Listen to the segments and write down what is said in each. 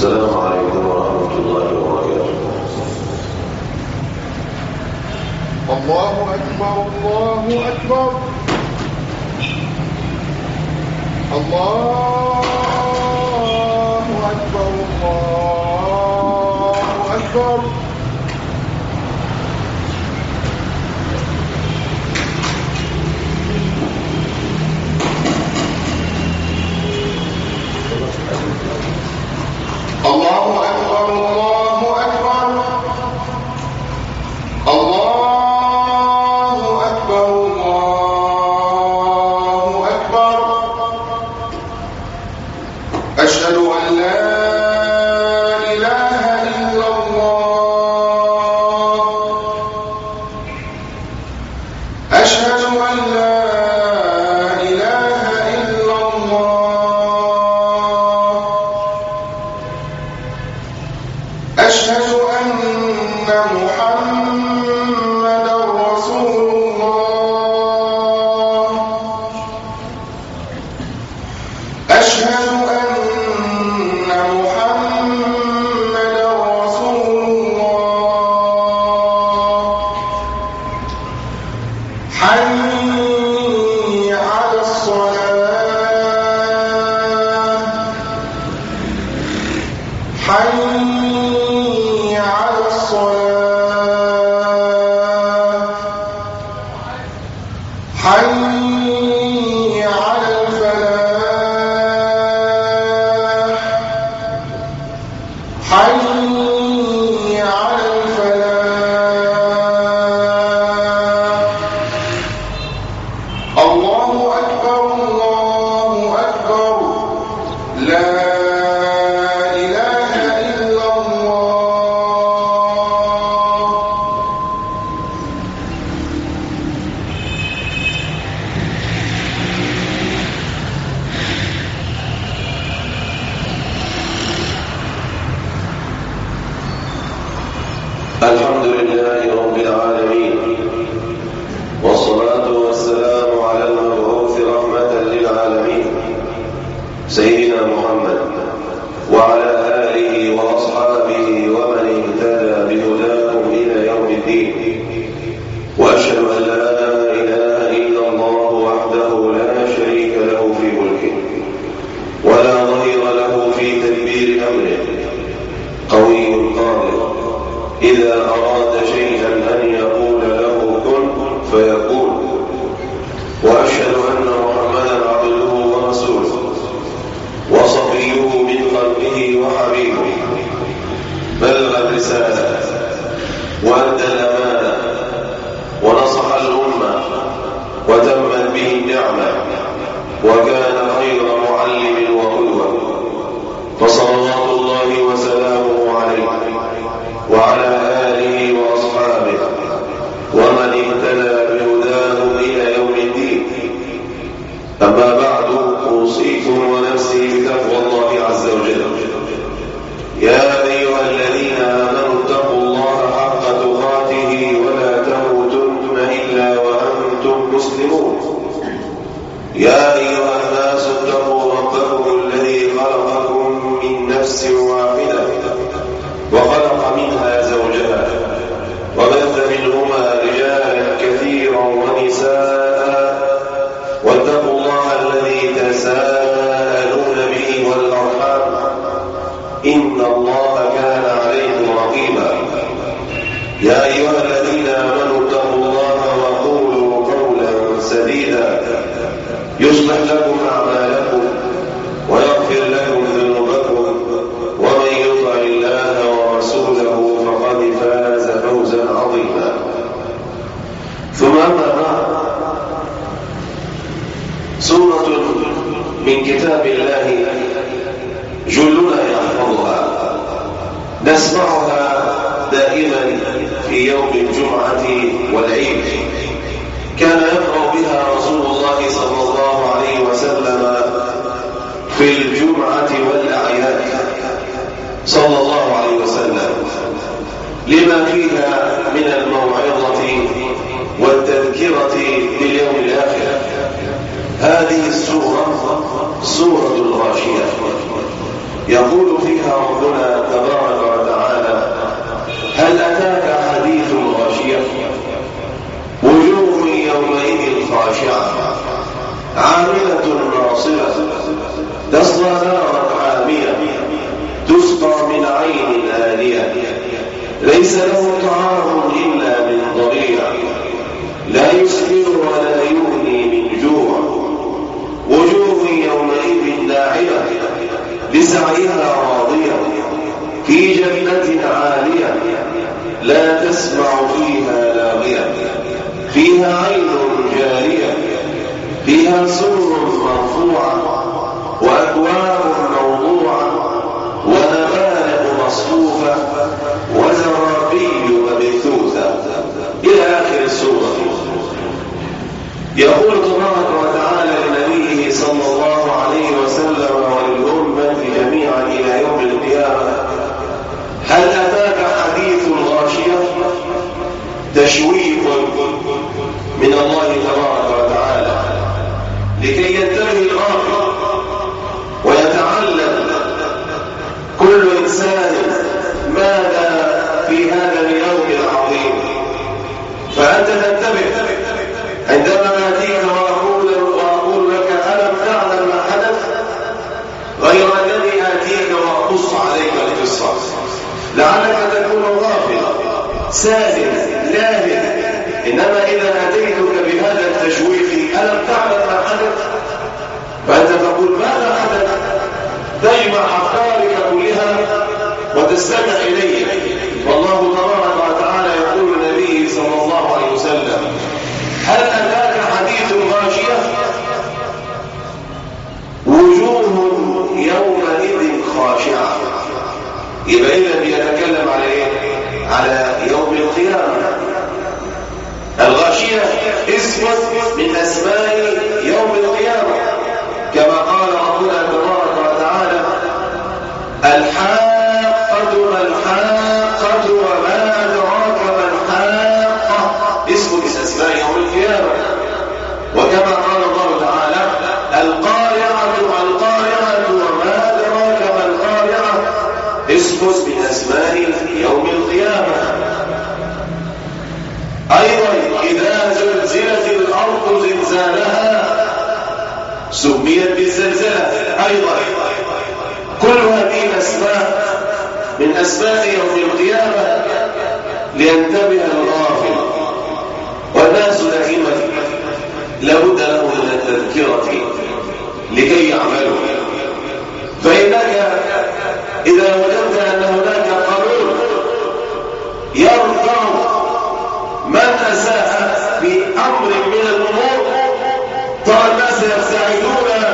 السلام عليكم ورحمة الله وبركاته. الله أكبر الله أكبر الله أكبر الله أكبر. الله أكبر الله أكبر الله أكبر الله أكبر. أشهد أن لا إله إلا الله أشهد أن لا إله إلا الله أشهد أن محمدا رسول الله أشهد أن محمدا رسول الله. حي على الصلاة حي على الصلاة حي على الفلاح حي على الفلاح. الله أكبر الله أكبر لا إله إلا الله. الحمد لله رب العالمين، والصلاة والسلام على المبعوث رحمة للعالمين سيدنا محمد وعلى آله وأصحابه ومن اهتدى بهداهم إلى يوم الدين. وأشهد أن لا إله إلا الله وحده لا شريك له في ملكه ولا ظهير له في تدبير أمره، قوي قادر إذا أراد شيئا أن يقول له كن فيكون. وأشهد أن محمدا عبده ورسوله وصفيه من قلبه وحبيبه، بلغ الرسالة وأدى الأمانة ونصح الأمة وتمت به النعمة، وكان خير معلم وقدوة، فصلوات الله وسلامه عليه وعلى آله وأصحابه ومن اهتدى بهداهم إلى يوم الدين. أما بعد، أوصيكم ونفسي بتقوى الله عز وجل. يا أيها الذين آمنوا اتقوا الله حق تقاته ولا تموتن إلا وأنتم مسلمون. يا أيها الناس اتقوا ربكم الذي خلقكم من نفس واحدة وخلق منها زوجها وبث منهما رجالا كثيرا ونساء، واتقوا الله الذي تساءلون به والأرحام، إن الله كان عليكم رقيبا. يا أيها الذين آمنوا اتقوا الله وقولوا قولا سديدا يصلح لكم أعمالكم ويغفر لكم ذنوبكم، ومن يطع الله ورسوله فقد فاز فوزا عظيما. ثم أما بعد، سورة من كتاب الله جلنا يحفظها، نسمعها دائما في يوم الجمعة والعيد. كان يقرأ بها رسول الله صلى الله عليه وسلم في الجمعة والأعياد صلى الله عليه وسلم، لما فيها من الموعظة والتذكرة باليوم الآخر. هذه السورة سورة الغاشية، يقول فيها ربنا تبارك وتعالى: هل أتاك حديث الغاشية وجوه يومئذ خاشعة عاملة ناصبة تصلى نارا حامية تسقى من عين آنية ليس له طعام إلا من ضريع لا يسمن ولا يغني من جوع وجوه يومئذ ناعمة لسعيها راضية في جنة عالية لا تسمع فيها لاغية فيها عين جارية فيها سرر مرفوعة وأكواب موضوعة ونمارق مصفوفة وزرابي مبثوثة إلى آخر السورة. يقول تبارك وتعالى لنبيه صلى الله عليه وسلم وللأمة جميعا إلى يوم القيامة: هل أتاك حديث الغاشية؟ تشويق من الله تبارك وتعالى لكي ينتبه الغافل ويتعلم كل إنسان ماذا في هذا اليوم العظيم. فأنت تنتبه عندما نأتيك وأقول لك: ألم تعلم ما حدث؟ غير الذي آتيك وأقص عليك القصة لعلك تكون غافلا ساهلا لاهلا. إنما إذا أتيتك بهذا التشويق: ألم تعلم ما حدث؟ فأنت تقول: ماذا حدث؟ تجمع أفكارك كلها وتستمع إليه. والله تبارك وتعالى يقول للنبي صلى الله عليه وسلم: هل أتاك حديث الغاشية وجوه يومئذ خاشعة. يبقى إذا بيتكلم على إيه؟ على يوم القيامة. الغاشية اسم من أسماء يوم القيامة كما قال ربنا تبارك وتعالى: الحاقة ما الحاقة وما أدراك ما الحاقة اسم من أسماء يوم القيامة. وكما قال الله تعالى: القارعة ما القارعة وما أدراك ما القارعة اسم من أسماء يوم القيامة. أيضا إذا زلزلت الأرض زلزالها سميت بالزلزلة. أيضا كل هذه الأسماء من أسماء يوم القيامة لينتبه الغافل. والناس دائما لابد له من التذكرة لكي يعملوا. فإنك إذا وجدت أن هناك قانون يرفع من أساء في أمر من الأمور، ترى الناس يبتعدون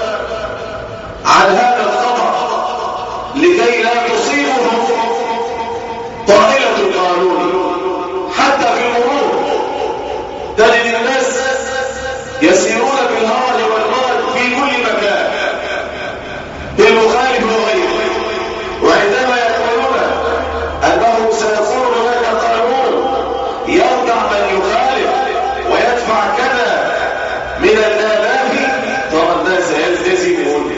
عن هذا الخطأ لكي لا تصيبهم طائلة القانون. حتى في المرور تجد الناس يسيرون بالهرج والمرج في كل مكان بالمخالف وغيره، وعندما يقولون أنه سيكون هناك قانون يرجع من يخالف ويدفع كذا من الآلاف، ترى الناس يلتزمون.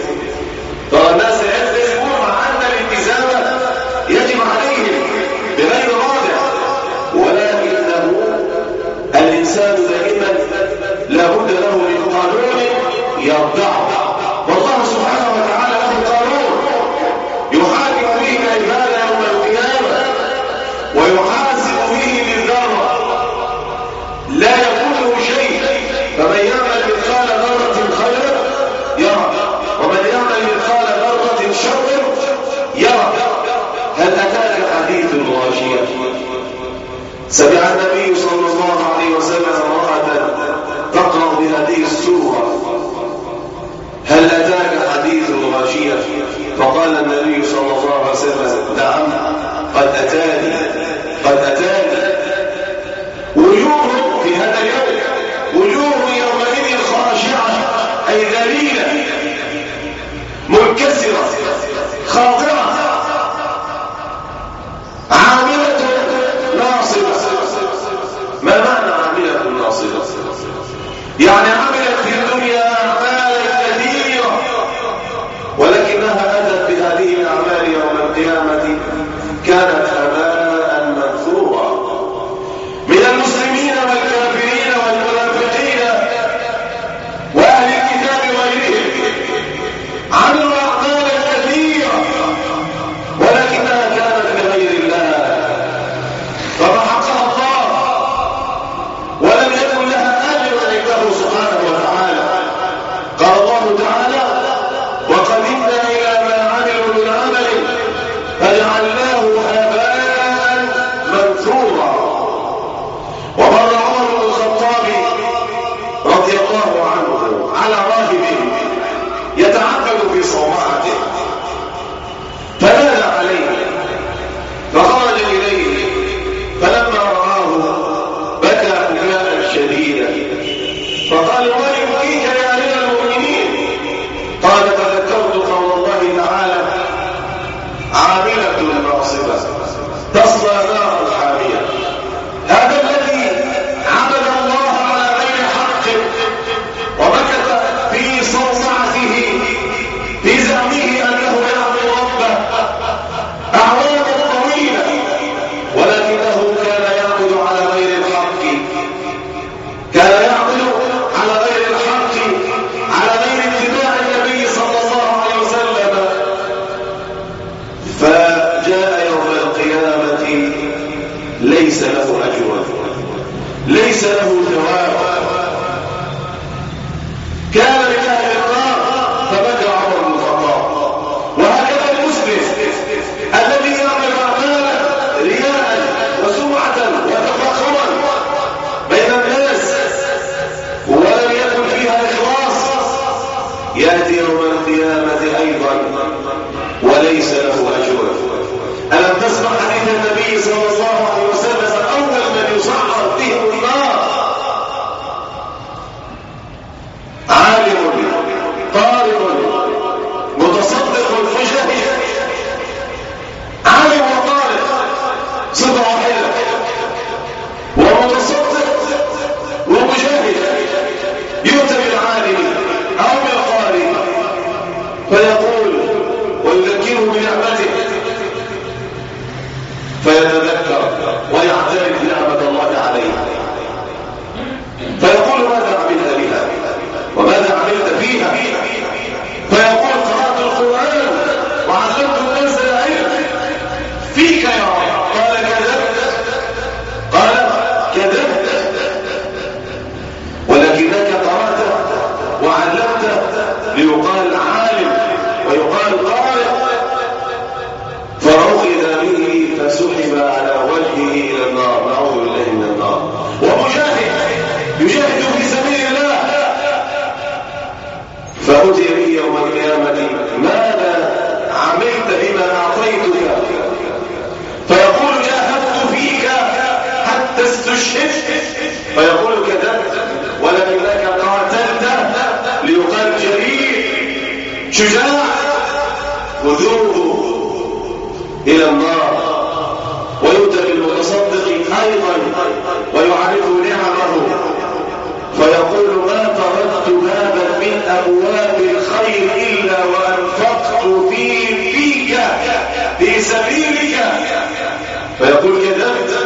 مع أن الالتزام يجب عليهم بغير رادع، ولكنه الإنسان دائما لابد له من قانون يرجعه. والله سبحانه وتعالى له قانون يحاكم به العباد يوم القيامة ويحاسب به بالذرة لا يكون شيء. فمن يعمل مثقال ذرة خيرا يرى ومن يعمل مثقال ذرة شر يرى. هل أتاك حديث الغاشية؟ سمع النبي صلى الله عليه وسلم امرأة تقرأ بهذه السورة: هل أتاك حديث الغاشية؟ فقال النبي صلى الله عليه وسلم: نعم قد أتاني. وجوه في هذا اليوم وجوه يومئذ خاشعة أي ذليلة منكسرة خاضعة عاملة ناصبة. ما معنى عاملة ناصبة؟ يعني عملت في الدنيا أعمالا كثيرة ولكنها أتت بهذه قال تذكرت قول الله تعالى عاملة ناصبة تصلى نارا حامية. هذا الذي عبد الله على غير حق ومكث في صومعته في زعمه أنه يعبد ربه أعواما طويلة، ولكنه كان يعبد على غير الحق، كان يعبد على غير الحق، على غير اتباع النبي صلى الله عليه وسلم. فجاء يوم القيامة ليس له أجر، ليس له ثواب. كان لأهل النار فبكى عمر بن الخطاب. وهكذا المسلم الذي يعمل أعمالا رياء وسمعة وتفاخرا بين الناس ولم يكن فيها إخلاص يأتي يوم القيامة أيضا وليس له أجر. ألم تسمع حديث النبي صلى الله عليه وسلم أول من يصعد بهم النار عالم طالب متصدق مجاهد. عالم وطالب صفة واحدة، ومتصدق ومجاهد. يؤتى بالعالم أو بالقارئ فيقول ويذكره بنعمته فيتذكر ويعترف نعمة الله عليه فيقول ماذا عملت بها وماذا عملت فيها؟ فيقول قرأت القرآن وعلمت الناس العلم فيك يا رب. قال كذبت، قال كذبت، ولكنك قرأت وعلمت ليقال عالم ويقال قارئ. فأخذ به فسحب على وجهه إلى النار، نعوذ بالله من النار. ومجاهد يجاهد في سبيل الله فأتي به يوم القيامة ماذا عملت بما أعطيتك؟ فيقول جاهدت فيك حتى استشهدت. فيقول كذبت ولكنك قاتلت ليقال جريء شجاع. خذوه إلى النار. ويؤتى بالمتصدق أيضا ويعرف نعمه فيقول ما تركت بابا من أبواب الخير إلا وأنفقت فيك في سبيلك. فيقول كذبت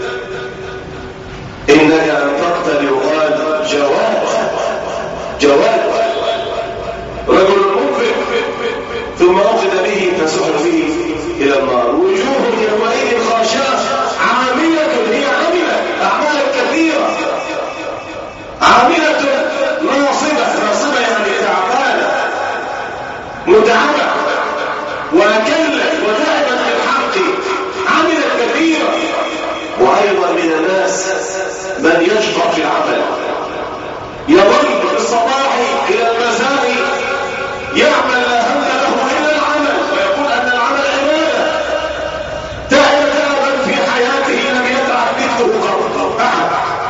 إنك أنفقت ليقال جواد، جواد رجل منفق. ثم أخذ به فسحب به إلى النار. وجوه يومئذ خاشعة عاملة، هي عاملة أعمال كثيرة، عاملة ناصبة. ناصبة يعني تعبانة متعبة وأكلت وذهبت للحق، عملت كثيرة. وأيضا من الناس من يشقى في العمل، يظل في الصباح إلى المساء يعمل لا هم له إلا العمل ويقول أن العمل عبادة. تعبا في حياته لم يتعب مثله قط أحد،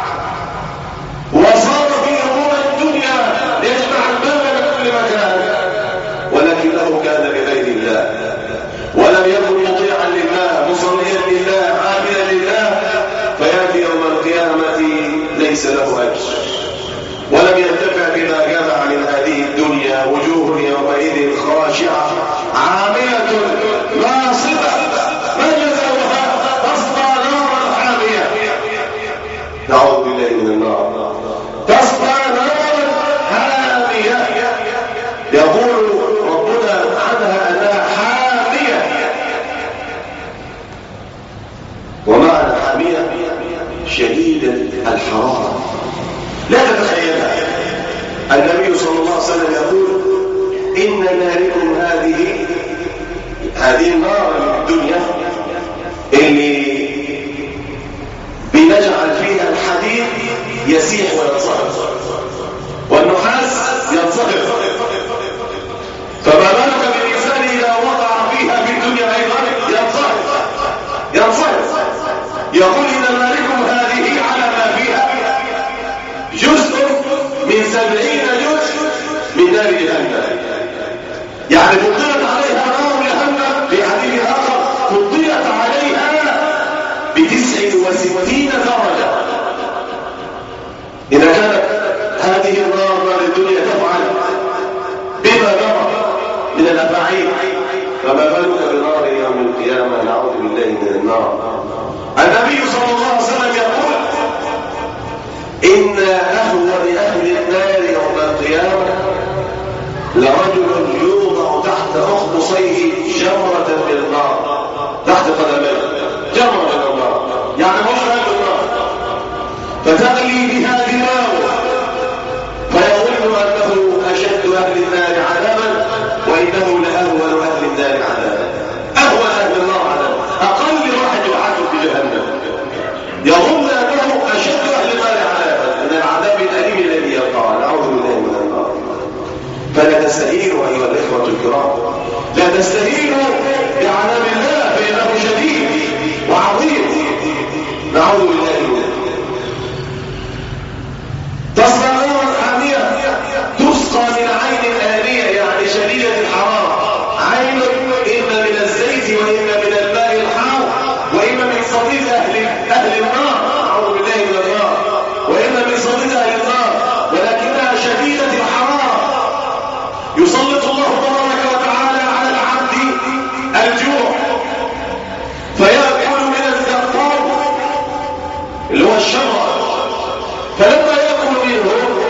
وصار في أمور الدنيا يجمع المال من كل مكان، ولكنه كان لغير الله ولم يكن مطيعا لله مصليا لله عاملا لله. فيأتي يوم القيامة ليس له أجر ولم ينتفع بما جمع من هذه الدنيا. وجوه يومئذ خاشعة عاملة ناصبة. ما جزاؤها؟ تصلى نارا حامية. نعوذ بالله من النار. تصلى نارا حامية. يقول ربنا عنها أنها حامية. ومعنى حامية شديدة الحرارة. لا تتخيلها. النبي صلى الله عليه وسلم يقول إن ناركم هذه النار الدنيا اللي بنجعل فيها الحديد يسيح وينصهر والنحاس ينصهر، فما بالك بالإنسان إذا وقع فيها في الدنيا أيضا ينصهر. يقول إن ناركم هذه على ما فيها جزء من 70 جزء من نار جهنم. يعني فضلت عليها نار جهنم في حديث آخر فضلت عليها ب69 درجة. إذا كانت هذه النار نار الدنيا تفعل بما نرى من الأفاعيل، فما بالك بنار يوم القيامة؟ نعوذ بالله من النار. النبي صلى الله عليه وسلم يقول إن أهون أهل النار يوم القيامة لرجل يوضع تحت أخمصيه جمرة من النار، تحت قدميه جمرة من النار، يعني مش أهل النار، فتغلي بها دماغه فيظن أنه أشد أهل النار عذابا وإنه لأهون أهل النار عذابا. أهون أهل النار عذابا، أقل واحد يعذب في جهنم يظن أنه أشد أهل النار عذابا من العذاب الأليم الذي يلقاه، نعوذ بالله من النار. فلا تستهينوا أيها الإخوة الكرام، لا تستهينوا بعذاب الله فإنه شديد وعظيم، نعوذ بالله منه. تصلى نارا حامية تسقى من عين آنية، يعني شديدة الحرارة، عين إما من الزيت وإما من الماء الحار وإما من صديد أهل النار، نعوذ بالله من النار، وإما من صديد أهل النار، ولكنها شديدة الحرارة. يسلط الله تبارك وتعالى على العبد الجوع فيأكل من الزقوم اللي هو الشجرة، فلما يأكل منه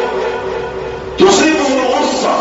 تصيبه الغصة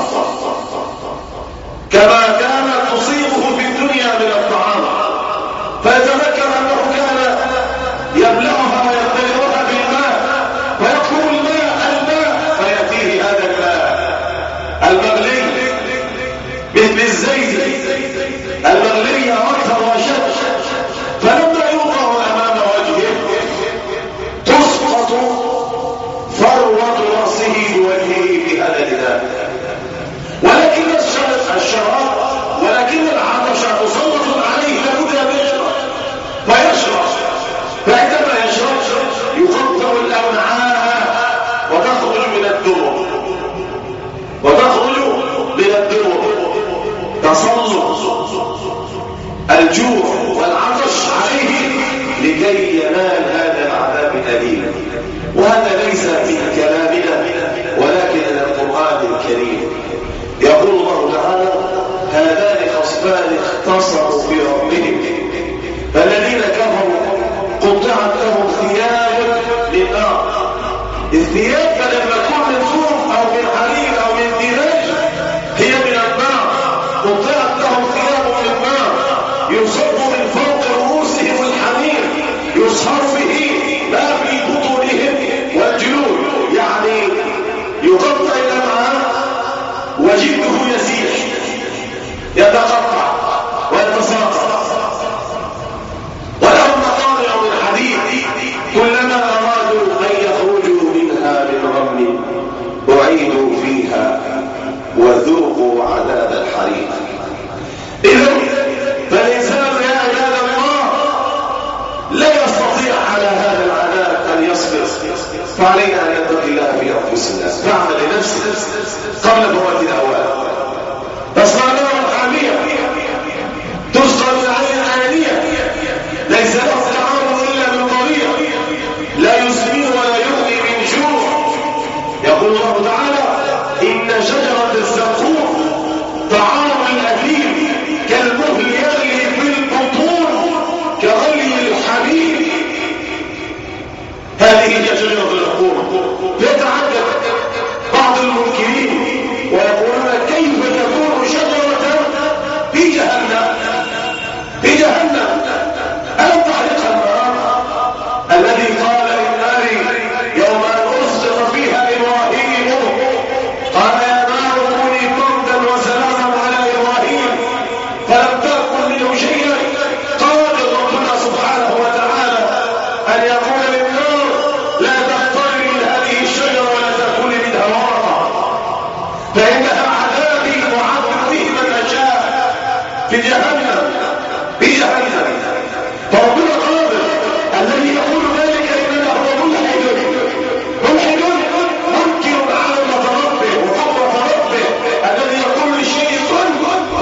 كما كانت تصيبه في الدنيا من الطعام، فيتذكر أنه كان يبلعها ويبتلعها بالماء فيطلب الماء فيأتيه هذا الماء المغلي مثل الزيت المغلي أكثر وأشد، فلما يوضع أمام وجهه تسقط فروة رأسه بوجهه بهذا الإناء، ولكن الشراب ولكن العطش مسلط عليه لابد أن يشرب فيشرب، فعندما يشرب يقطع الأمعاء وتخرج من الدبر تسلط الجوع والعطش عليه لكي ينال هذا العذاب الأليم. وهذا ليس من كلامنا ولكن من القرآن الكريم. يقول الله تعالى هذان خصمان اختصموا في ربهم فالذين كفروا قطعت لهم ثياب من نار. الثياب فلما تكون من صوف أو من حرير أو من ديباج هي من النار، قطعت لهم ثياب من نار يصب من فوق رؤوسهم الحمير يصهر به ما في بطونهم والجلود، يعني يقطع الأمعاء وجلده يسيح يتقطع ويتساقط، ولهم مقامع من حديد كلما أرادوا أن يخرجوا منها من غم أعيدوا فيها وذوقوا عذاب الحريق. إذن فالإنسان يا عباد الله لا يستطيع على هذا العذاب أن يصبر، فعلينا أن نتقي الله في أنفسنا، نعمل لنفسنا قبل فوات الأوان. تصنع نارا حامية تسقى من عين آنية ليس له طعام إلا من ضريع لا يسمن ولا يغني من جوع. يقول الله تعالى إن شجرة الزقوم طعام الأثيم كالمهل يغلي في البطون كغلي الحميم. هذه هي شجرة الزقوم. يتعجب بعض المنكرين ويقولون كيف تكون شجرة في جهنم ألم تحرق النار الذي قال للنار يوم أن أسقط فيها إبراهيم قال يا نار كوني بردا وسلاما على إبراهيم فلم تأكل منه شيئا. قادر ربنا سبحانه وتعالى أن يقول للنار لا تقتربي من هذه الشجرة ولا تأكلي منها ورقة فإنها عذابي وعذب به من أشاء في جهنم. فربنا قادر الذي يقول ذلك إنما هو ملحد منكر على ربه وقدرة ربه الذي يقول لشيء كن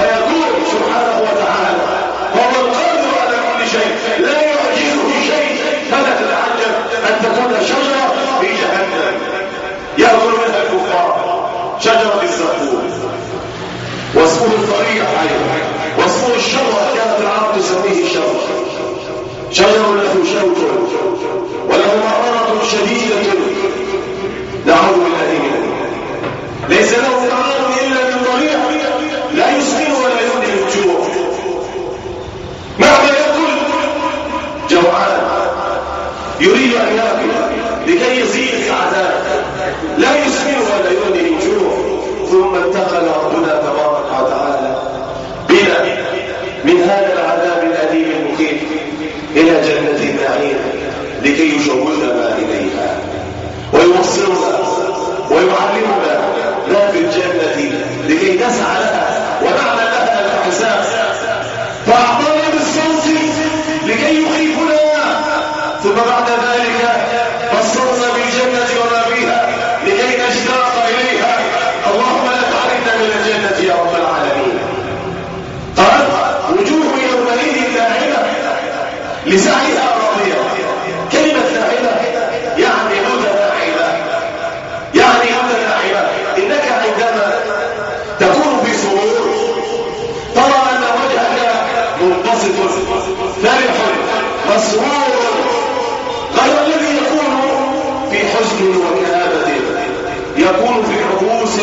ربيع، واسمه الشرع، كانت العرب تسميه الشرع. شجر له شوك وله مرارة شديدة، نعوذ بالله منه، ليس له طعام إلا من ضريع، لا يسمن ولا يغني من جوع، مهما يأكل جوعان، يريد أن يأكل لكي يزيد في العذاب، لا يسمن ولا يغني من جوع. ثم انتقل ربنا تبارك وتعالى بنا من هذا العذاب الأليم المخيف إلى جنة النعيم لكي يشوقنا إليها ويوصلنا ويعلمنا ما في الجنة لكي نسعى لها ونعمل لها الأحساس. فأعطانا بالصوت لكي يخيفنا، ثم بعد ذلك بصرنا بالجنة وما فيها لكي نشتاق إليها. اللهم لا تعرفنا من الجنة يا رب العالمين. قال وجوه يومئذ ناعمة لسعيها راضية. كلمة ناعمة يعني متناعمة، يعني متناعمة. إنك عندما تكون في سرور ترى أن وجهك منبسط فرح مسرور، غير الذي يكون في حزن وكآبة، يكون في عبوس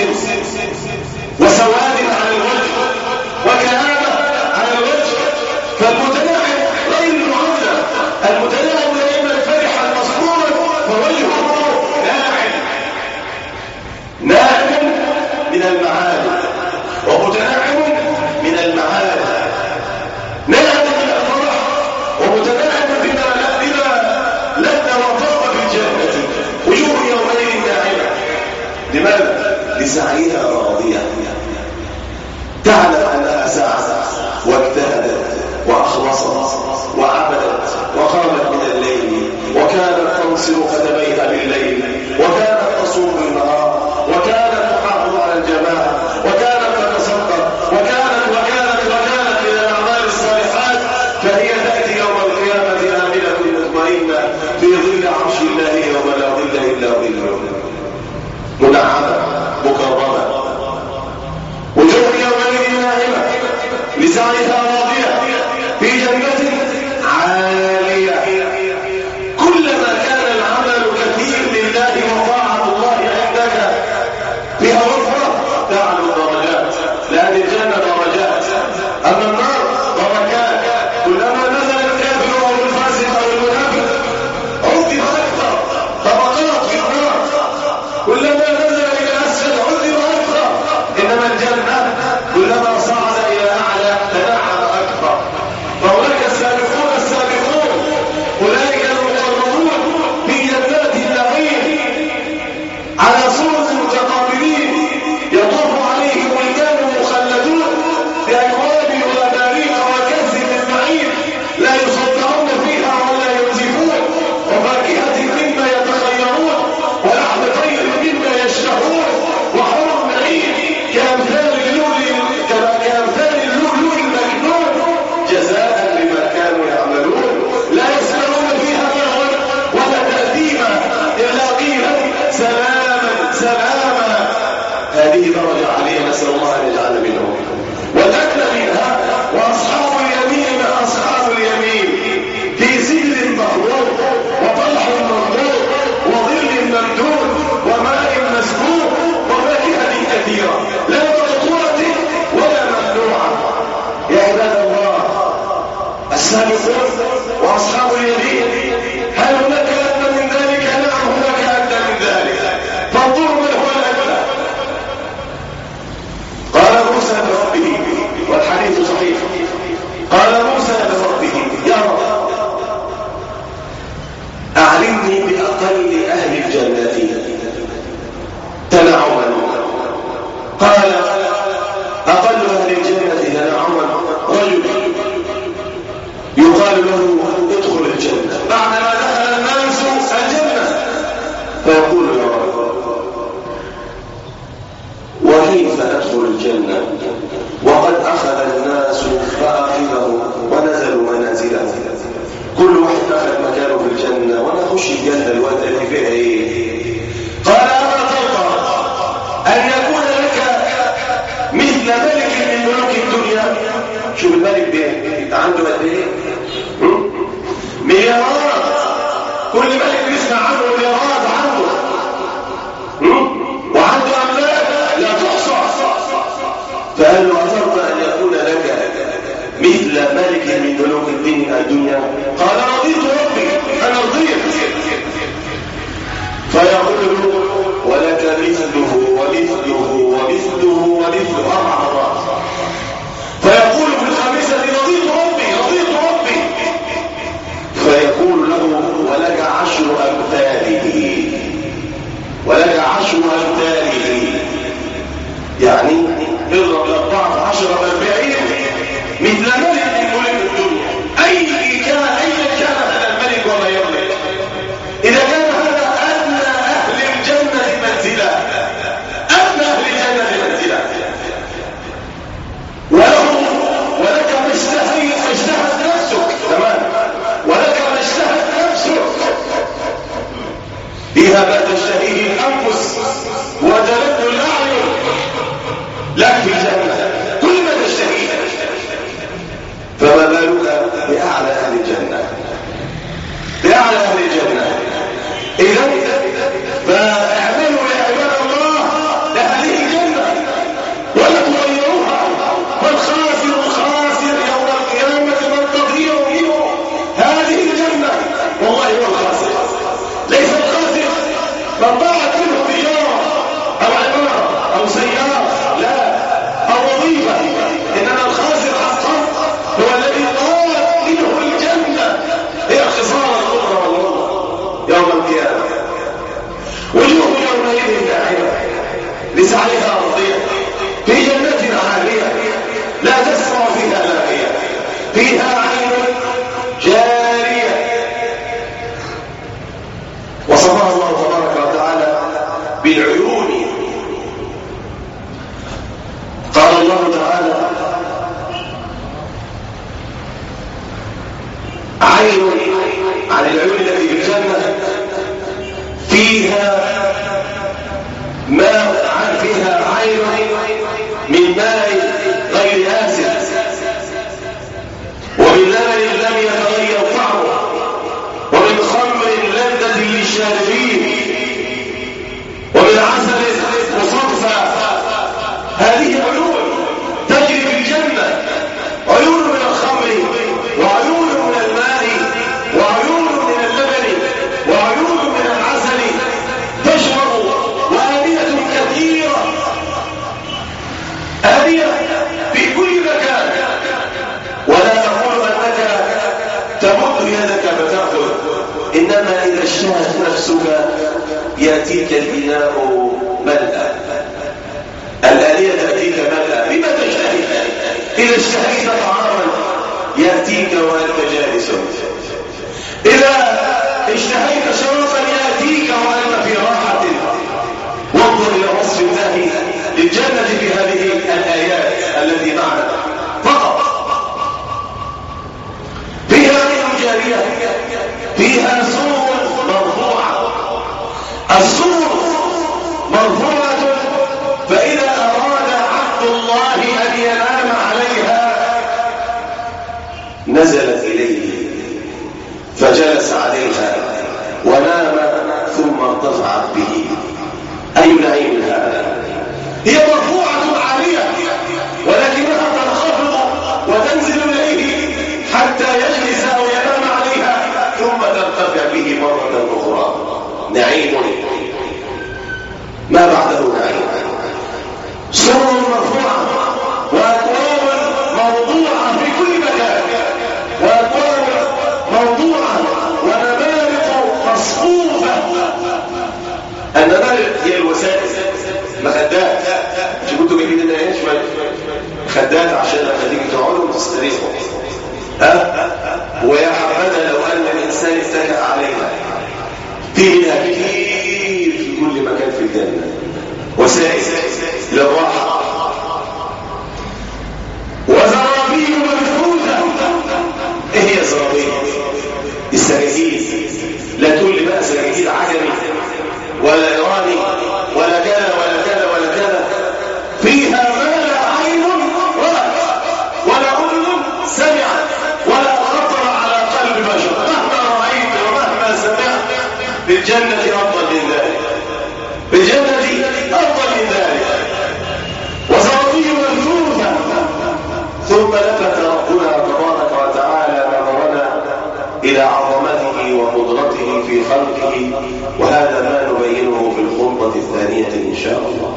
وسواد على الوجه وكآبة على الوجه. فالمتناعم غير المعذب، المتناعم دائما فرحا مسرورا فوجهه ناعم من المعاد، ومتناعم من المعاد، ناعم من الفرح ومتناعم بما لذ وطاب في الجنة. وجوه يومئذ ناعمة. لماذا؟ لسعيها راضية، تعلم أنها سعت واجتهدت وأخلصت وعبدت وقامت من الليل، وكانت تنصر قدميها بالليل، وكانت تصوم بالنهار، وكانت تحافظ على الجماعة، وكانت تتصدق، وكانت من الأعمال الصالحات. فهي تأتي يوم القيامة آمنة مطمئنة في ظل عرش الله يوم لا ظل إلا ظله، منعمة مكرمة. وجوه يومئذ ناعمة لسعيها راضية في جنة عالية. كلما كان العمل كثير لله وطاعة الله عندك فيها وفرة تعلو الدرجات، لأن الجنة درجات، أما النار دركات. كلما نزل الكافر أو الفاسق أو المنافق عذب أكثر، طبقات في النار، كلما نزل إلى أسفل عذب أكثر. إنما الجنة كلما صعد إلى أعلى تنعم أكثر. فهناك السابقون أولئك المقربون في جنات النعيم على صورة متقابلين، يطوف عليهم ولدان مخلدون بأكواب وأباريق وكأس من معين لا يصدعون فيها ولا ينزفون، وفاكهة مما يتخيرون، ولحم طير مما يشتهون، وحور معين كأمثال اللؤلؤ المكنون جزاء بما كانوا يعملون. لا يسمعون فيها لغوا ولا تأثيما إلا قيلا سلاما سلاما. هذه درجة عالية، نسأل الله أن يجعلنا منهم. وتأتى منها وأصحاب اليمين ما أصحاب اليمين في سدر مخضود وطلح منضود وظل ممدود وماء مسكوب وفاكهة كثيرة لا مقطوعة ولا ممنوعة. يا عباد الله، السابقون وأصحاب اليمين، هل هناك أدنى من ذلك؟ نعم هناك أدنى من ذلك. فانظروا من هو الأدنى. قال موسى لربه، والحديث صحيح، قال موسى لربه يا رب أعلمني بأقل أهل الجنة تنعما. قال أقل أهل الجنة تنعما رجل يقال له ادخل الجنة، بعدما دخل الناس الجنة فيقول يا رب وكيف أدخل الجنة وقد أخذ الناس فأخذه ونزلوا منازله، كل واحد أخذ مكانه في الجنة وأنا أخش الجنة الوقت اللي فيها إيه؟ قال أما ترضى أن يكون لك مثل ملك من ملوك الدنيا شوف الملك ده عنده قد ايه؟ مليارات. كل ملك بيسمع عنه مليارات عنده، وعنده املاك لا تحصى. فقال له اثرت ان يكون لك مثل ملك من ملوك الدنيا؟ قال رضيت ربي، انا رضيت. فيقول له ولك مثله ومثله ومثله ومثله 4 مرات. فيقول في الخامسة رضيت ربي رضيت ربي. فيقول له ولك 10 أمثاله ولك 10 أمثاله، يعني اضرب الأربعة في 10 40 مثل ملك من ملوك الدنيا. أي كان هذا الملك وما يملك. إذا كان هذا أدنى أهل الجنة منزلة، أدنى أهل الجنة منزلة، ولك ما اشتهت نفسك، تمام، ولك ما اشتهت نفسك، فيها ما تشتهيه الأنفس وتلذ الأعين، لك في الجنة كل ما تشتهيه. فما بالك بأعلى أهل الجنة، بأعلى أهل الجنة. إذن فاعملوا يا عباد الله لهذه الجنة ولا تغيروها. والخاسر الخاسر يوم القيامة من تضيع منه هذه الجنة، والله هو الخاسر. ليس الخاسر من ضاعت منه تجارة أو عمارة أو سيارة، لا، أو وظيفة، إنما الخاسر حقا هو الذي ضاعت منه الجنة. هي الخسارة الكبرى والله يوم القيامة. وجوه يومئذ ناعمة لسعيها راضية في جنة عالية لا تسمع فيها لاغية فيها عين جارية. وصفها الله تبارك وتعالى بالعيون. قال الله تعالى عين عن العيون التي في الجنة فيها ماء، فيها عين من ماء غير آسف، ومن لبن لم يتغير طعمه، ومن خمر لذة للشاربين، ومن عسل مصفى. هذه عيون تجري في الجنة، عيون من الخمر وعيون من الماء وعيون من اللبن وعيون من العسل تشرب، وآنية كثيرة، آنية في كل مكان. ولا تقول أنك تمد يدك فتأخذ، إنما إذا اشتهت نفسك يأتيك الإناء ملأ، الآنية تأتيك ملأ بما تشتهي. إذا اشتهيت طعاما يأتيك وأنت جالس، إذا اشتهيت شرابا يأتيك وأنت في راحة. وانظر إلى وصف الله للجنة في هذه الآيات التي معنا فقط. فيها عين جارية، فيها سرر مرفوعة. السرر مرفوعة، فإذا أراد عبد الله أن ينام عليها نزلت إليه فجلس عليها ونام ثم ارتفعت به. أي نعيم هذا! هي مرفوعة عالية ولكنها تنخفض وتنزل إليه حتى يجلس أو ينام عليها ثم ترتفع به مرة أخرى. نعيم ما بعده نعيم. سرر مرفوعة وأكواب موضوعة في كل مكان، وأكواب موضوعة ونمارق مصفوفة. النمارق هي الوسائل، مخدات. مش كنتوا جايبين لنا ايه شويه مخدات عشان لما تيجي تقعدوا وتستريحوا؟ ويا حبذا لو ان الانسان اتكأ عليها. فيها كثير في كل مكان في الجنه، وسائل للراحه. وزرابي مبثوثه. ايه هي زرابي؟ السجاجيد. لا تقول لي بقى سجاجيد عجمي ولا إيراني ولا كذا ولا كذا ولا كذا. فيها ما لا عين رأت ولا أذن الجنة أفضل من ذلك، بالجنة أفضل من ذلك، وزرابي مبثوثة. ثم لفت ربنا تبارك وتعالى نظرنا إلى عظمته وقدرته في خلقه، وهذا ما نبينه في الخطبة الثانية إن شاء الله.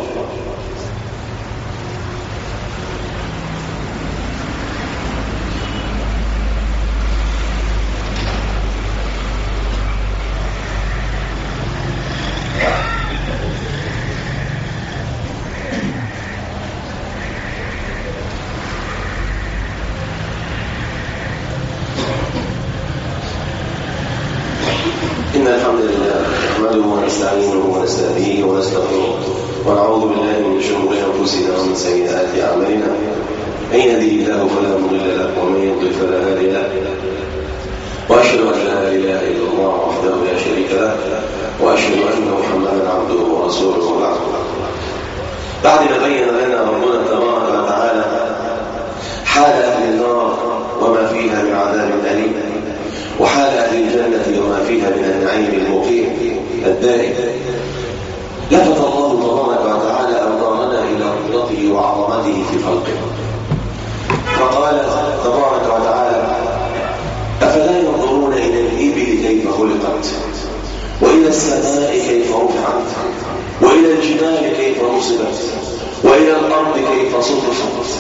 إن الحمد لله نحمده ونستعينه ونستهديه ونستغفره ونعوذ بالله من شرور أنفسنا ومن سيئات أعمالنا. من يهده الله فلا مضل له ومن يضلل فلا هادي له، وأشهد أن لا إله إلا الله وحده لا شريك له، وأشهد أن محمدا عبده ورسوله. بعد ما بين لنا ربنا تبارك وتعالى حال أهل النار وما فيها من عذاب أليم، وحال أهل الجنة وما فيها من النعيم المقيم الدائم، لفت الله تبارك وتعالى أنظارنا إلى قدرته وعظمته في خلقه، فقال تبارك وتعالى: أفلا ينظرون إلى الإبل كيف خلقت، وإلى السماء كيف رفعت، وإلى الجبال كيف نصبت، وإلى الأرض كيف سطحت.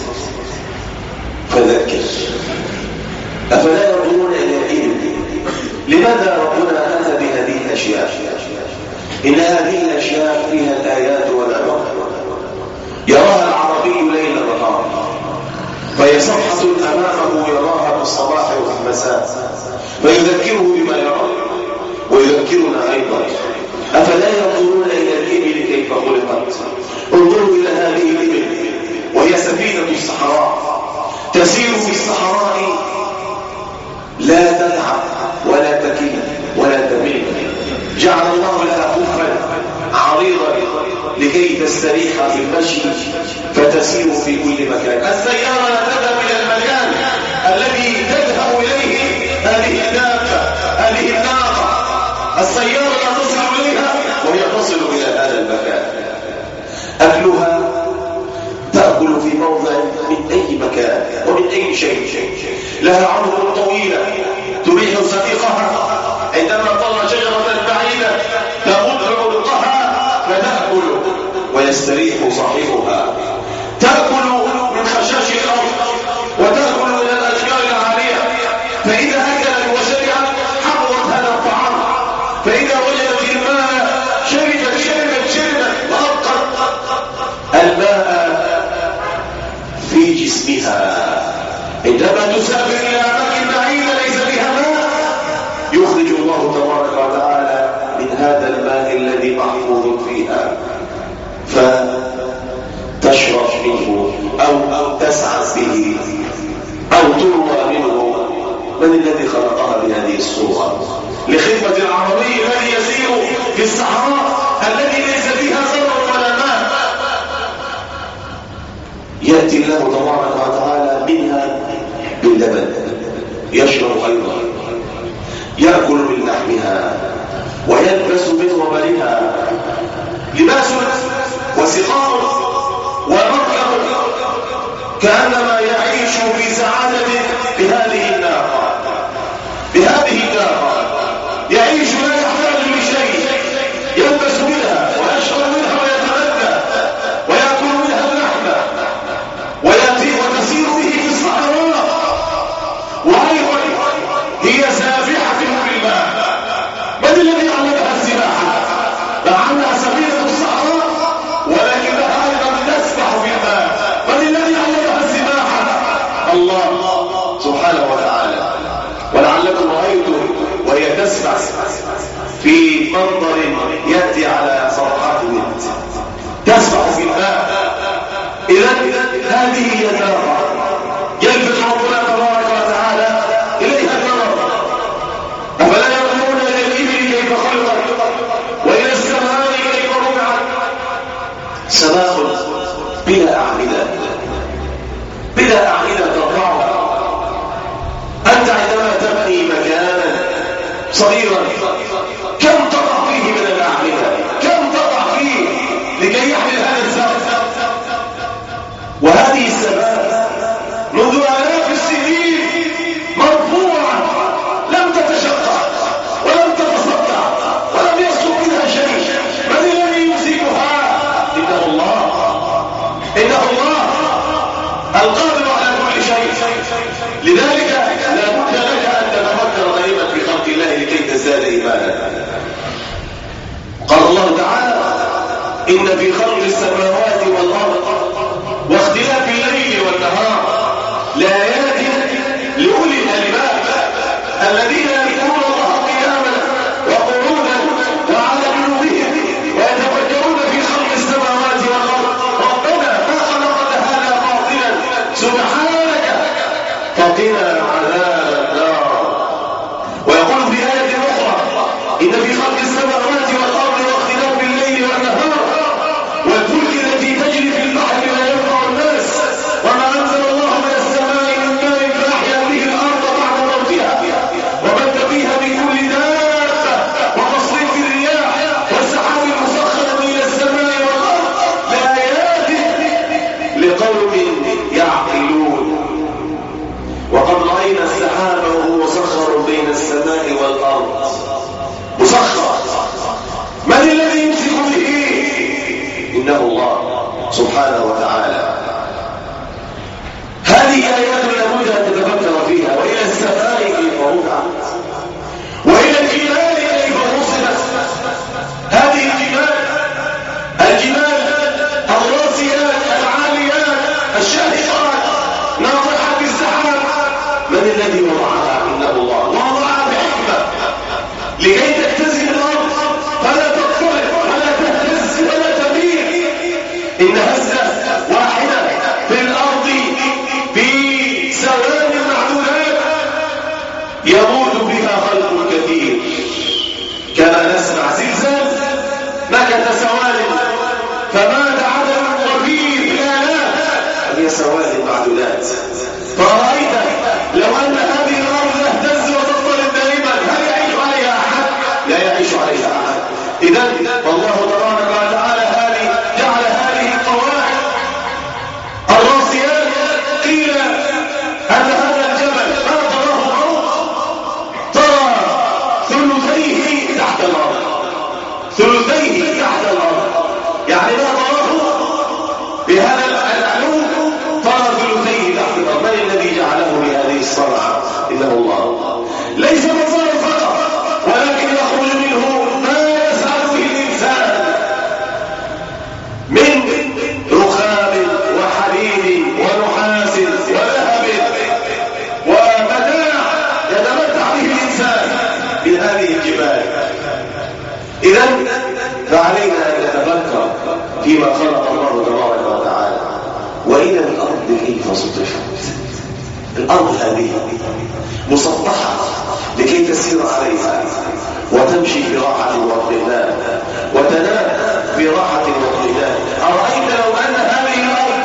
فذكر. أفلا ينظرون إلى الإبل؟ لماذا ربنا أتى بهذه الأشياء؟ إن هذه الأشياء فيها الآيات والعبر يراها العربي ليل نهار، فهي صفحة أمامه يراها في الصباح وفي المساء، فيذكره بما يرى ويذكرنا أيضا. أفلا ينظرون إلى الإبل كيف خلقت؟ انظروا إلى هذه الإبل وهي سفينة الصحراء، تسير في الصحراء لا تتعب ولا تكل ولا تمل، جعل الله لها خفا عريضا لكي تستريح في المشي فتسير في كل مكان. السيارة لا تذهب إلى المكان الذي تذهب إليه هذه الدابة، هذه الناقة. السيارة لا تصل إليها وهي تصل إلى هذا المكان. أكلها تأكل في موضع من أي مكان ومن أي شيء. لها عمر طويلة تريح صديقها عندما ترى شجرة بعيدة، تمد عنقها فتأكل ويستريح صاحبها. تأكل من خشاش الأرض وتأكل من الأشجار العالية، فإذا أكلت وشربت حفظت هذا الطعام، فإذا وجدت الماء شربت وأبقت الماء في جسمها. عندما تسافر إلى أماكن بعيدة ليس فيها ماء، يخرج الله تبارك وتعالى من هذا الماء الذي محفوظ فيها فتشرب منه أو تسعس به أو تروى منه. من الذي خلقها بهذه الصورة؟ لخدمة العربي الذي يسير في الصحراء الذي ليس فيها زرع ولا ماء، يأتي الله تبارك وتعالى منها باللبن، يشرب أيضا، يأكل من لحمها ويلبس من وبرها، لباس وسقاء ومركب، كأنما يعيش في سعادة بهذه الناقة. يعيش لا يحتاج لشيء، يلبس منها ويشرب منها ويتغذى ويأكل منها اللحم وتسير به في الصحراء، وأيضا هي سابحة بالماء. من الذي علمها السباحة؟ لعلها سفينة الصحراء ولكنها أيضا تسبح بالماء. من الذي علمها السباحة؟ الله سبحانه وتعالى. ولعلكم رأيتم وهي تسبح في منظر يأتي على صفحات النت، تسبح في الماء. إذن هذه هي الناقة يلفت ربنا تبارك وتعالى إليها النظر. أفلا ينظرون إلى الإبل كيف خلقت، وإلى السماء كيف رفعت. سماء بلا أعمدة ترفعها. أنت عندما تبني مكانا صغيرا كم تضع فيه من سبحانك فقنا عذاب النار. ويقول في آية أخرى إن في خلق السماوات والأرض واختلاف الليل والنهار والفلك التي تجري في البحر لا ينفع الناس وما أنزل الله من السماء من ماء فأحيا به الأرض بعد موتها وبث فيها من كل دابة وتصريف الرياح والسحاب المسخر بين السماء والأرض لآيات لقوم يعقلون. وقد رأينا السحاب وهو مسخر بين السماء والأرض مسخر. من الذي يمسك به؟ إنه الله سبحانه وتعالى. هذه آيات لابد أن تتفكر فيها. وإلى السماء كيف رفعت وإلى الجبال كيف نصبت. هذه الجبال الراسيات العاليات الشاهقات ناطحات السحاب من الذي وضعها؟ إنه الله. وضعها بحكمة لكي تتزن الأرض فلا تضطرب ولا تهتز ولا تميل. إن هزة واحدة في الأرض في ثوان معدودات يموت بها خلق كثير. كما نسمع زلزال مكث ثوان فمات عدد وفيه الآلاف. هي ثوان معدودات. فرأيت لو أن هذه الأرض تهتز وتضطرب دائما هل يعيش عليها أحد؟ لا يعيش عليها أحد. إذن فالله تبارك وتعالى جعل هذه القواعد الراسيات. قيل أن هذا الجبل ما تراه الأرض ترى ثلثيه تحت الأرض. ثلثيه تحت الأرض يعني ما تراه بهذا العلو ترى ثلثيه تحت الأرض. من الذي جعله بهذه الصنعة؟ إنه الله. ليس مصدر فقط ولكن يخرج منه ما يسعد به الإنسان من رخام وحديد ونحاس وذهب ومتاع يتمتع به الإنسان من هذه الجبال. إذن فعلينا أن نتفكر فيما خلق الله تبارك وتعالى. وإلى الأرض كيف سطحت. الأرض هذه مسطحة لكي تسير عليها وتمشي في راحة واطمئنان وتنام في راحة واطمئنان. أرأيت لو أن هذه الأرض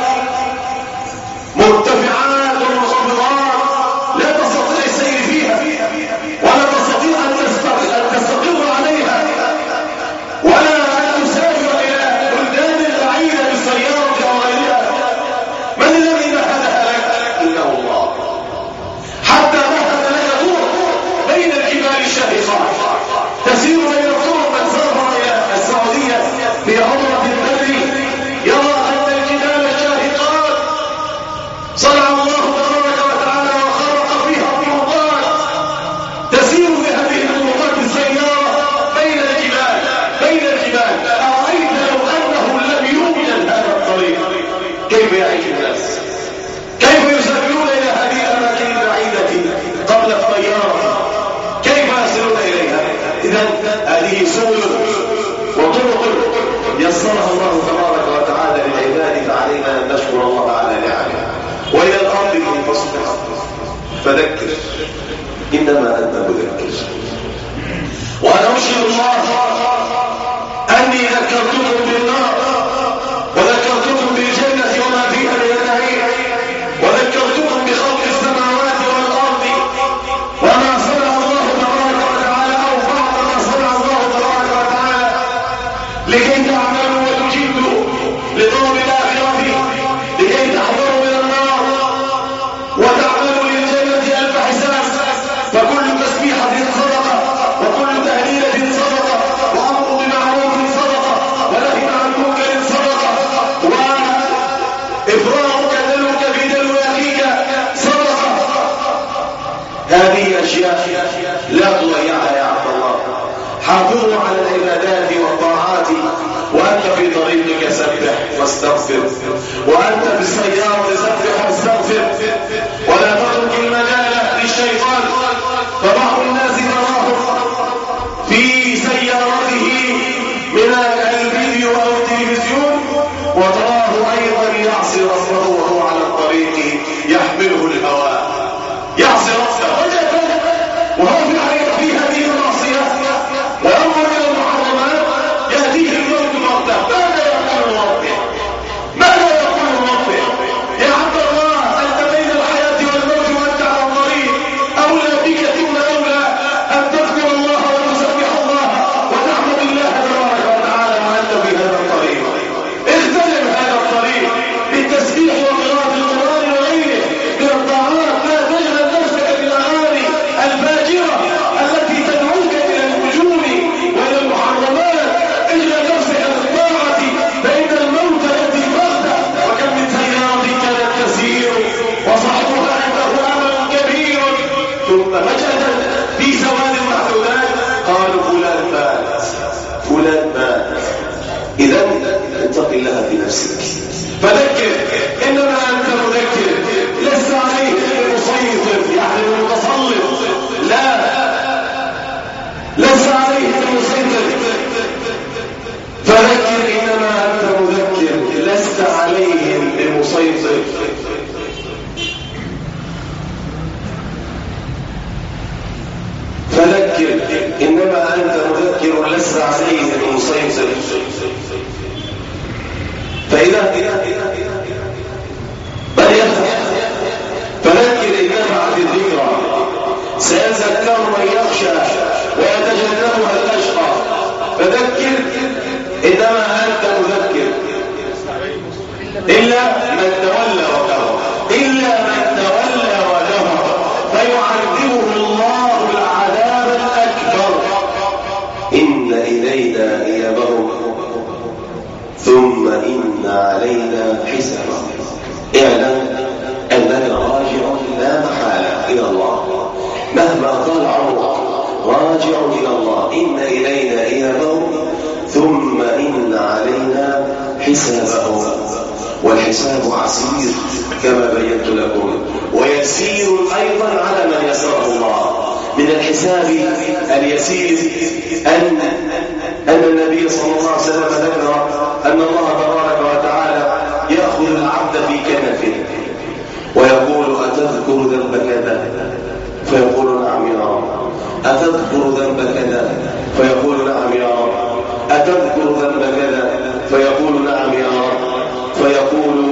مرتفعات ومنخفضات لا تستطيع السير فيها ولا تستطيع أن تستقر عليها ولا أن تسافر إلى بلدان بعيدة بالسيارة أو غيرها. من الذي مهدها لك؟ إنه الله. حتى مهد لك طرق بين الجبال الشاهقات تسير بين الطرق. من سافر إلى السعودية في عمرة البر يرى أن الجبال الشاهقات صنع الله تبارك وتعالى وخلق فيها طرقات تسير بهذه الطرقات السيارة بين الجبال. أرأيت لو أنه لم يوجد هذا الطريق كيف يعيش الناس؟ كيف يسافرون إلى هذه الأماكن البعيدة قبل الطيارة؟ كيف يصلون إليها؟ إذن هذه سبل وطرق يسرها الله تبارك وتعالى للعباد. فعلينا أن نشكر الله على نعمه. وإلى الأرض كيف سطحت. فذكر إنما أنت مذكر. وأنا أشهد الله أني ذكرتكم بالنار وذكرتكم بالجنة وما فيها من النعيم وذكرتكم بخلق السماوات والأرض وما صنع الله تبارك وتعالى أو بعض ما صنع الله تبارك وتعالى لكي تعملوا وتجدوا لطلب الآخرة لكي تحضروا من النار وتعملوا للجنة ألف حساب. فكل تسبيحة صدقة وكل تهليلة صدقة وأمر بمعروف صدقة ونهي عن منكر صدقة وإفراغك دلوك في دلو أخيك صدقة. هذه أشياء لا تضيعها يا عبد الله. حافظوا على العبادات والطاعات وأنت في طريقك سبح واستغفر وأنت في السيارة سبح واستغفر ولا تترك المجال للشيطان. فبعض الناس تراه في سيارته من الفيديو أو التلفزيون وتراه أيضا يعصي ربه وهو على الطريق فلان مات. إذا اتق الله في نفسك فذكر، إنما أنت مذكر، لست عليه المسيطر يعني المتسلط، لا، لست عليه المسيطر. فذكر إنما أنت مذكر، لست عليهم المسيطر. فذكر إنما أنت مذكر، لست عليهم المسيطر. فإذا فذكر إن نفعت الذكرى سيذكر من يخشى ويتجنبها الأشقى. فذكر إنما أنت مذكر إلا من تولى وكفر، إلا من تولى وكفر فيعذبه الله العذاب الأكبر. إن إلينا إيابهم ثم إن علينا حسابهم. اعلم أنك راجع لا محالة إلى الله، مهما طال عمرك راجع إلى الله. إن إلينا إيابهم ثم إن علينا حسابهم. والحساب عسير كما بينت لكم، ويسير أيضا على من يسره الله. من الحساب اليسير أن النبي صلى الله عليه وسلم ذكر أن الله تبارك وتعالى يأخذ العبد في كنفه ويقول أتذكر ذنب كذا؟ فيقول نعم يا رب. أتذكر ذنب كذا؟ فيقول نعم يا رب. أتذكر ذنب كذا؟ فيقول نعم يا رب. فيقول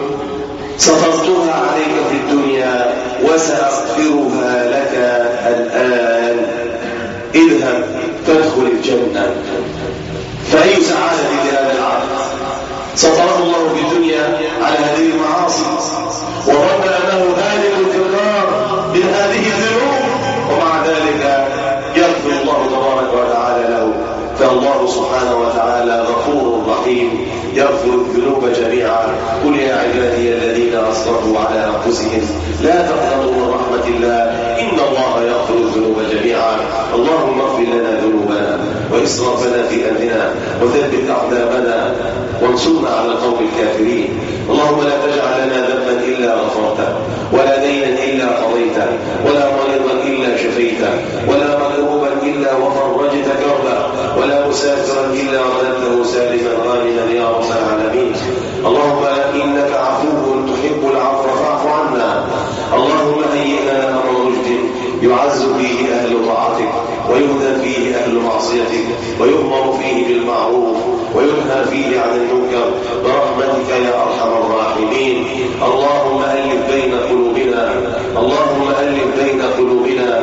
سترتها عليك في الدنيا وسأغفرها لك الآن، اذهب فادخل الجنة. فأي سعادة لهذا العبد ستره الله في الدنيا على هذه المعاصي وظن أنه هالك في النار من هذه الذنوب، ومع ذلك يغفر الله تبارك وتعالى له. فالله سبحانه وتعالى غفور رحيم يغفر الذنوب جميعا. قل يا عبادي الذين أسرفوا على أنفسهم لا تقنطوا من رحمة الله إن الله يغفر الذنوب جميعا. اللهم اغفر لنا ذنوبنا وإسرافنا في أمرنا وثبت أقدامنا وانصرنا على القوم الكافرين. اللهم لا تجعل لنا ذنبا إلا غفرته، ولا دينا إلا قضيته، ولا مريضا إلا شفيته، ولا مكروبا إلا وفرجت كربه، ولا مسافرا إلا رددته سالما غانما يا رب العالمين. اللهم إنك عفو تحب العفو فاعف عنا. اللهم هيئنا أمر رشد يعز فيه أهل طاعتك ويهدى فيه أهل معصيتك ويؤمر فيه بالمعروف وينهى فيه عن المنكر برحمتك يا أرحم الراحمين. اللهم ألف بين قلوبنا، اللهم ألف بين قلوبنا.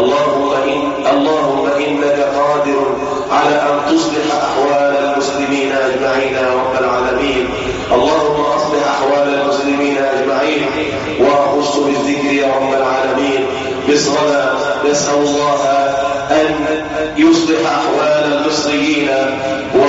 اللهم إنك قادر على أن تصلح أحوال المسلمين أجمعين يا رب العالمين. اللهم أصلح أحوال المسلمين أجمعين وأخص بالذكر يا رب العالمين مصرنا. نسأل الله أن يصلح أحوال المصريين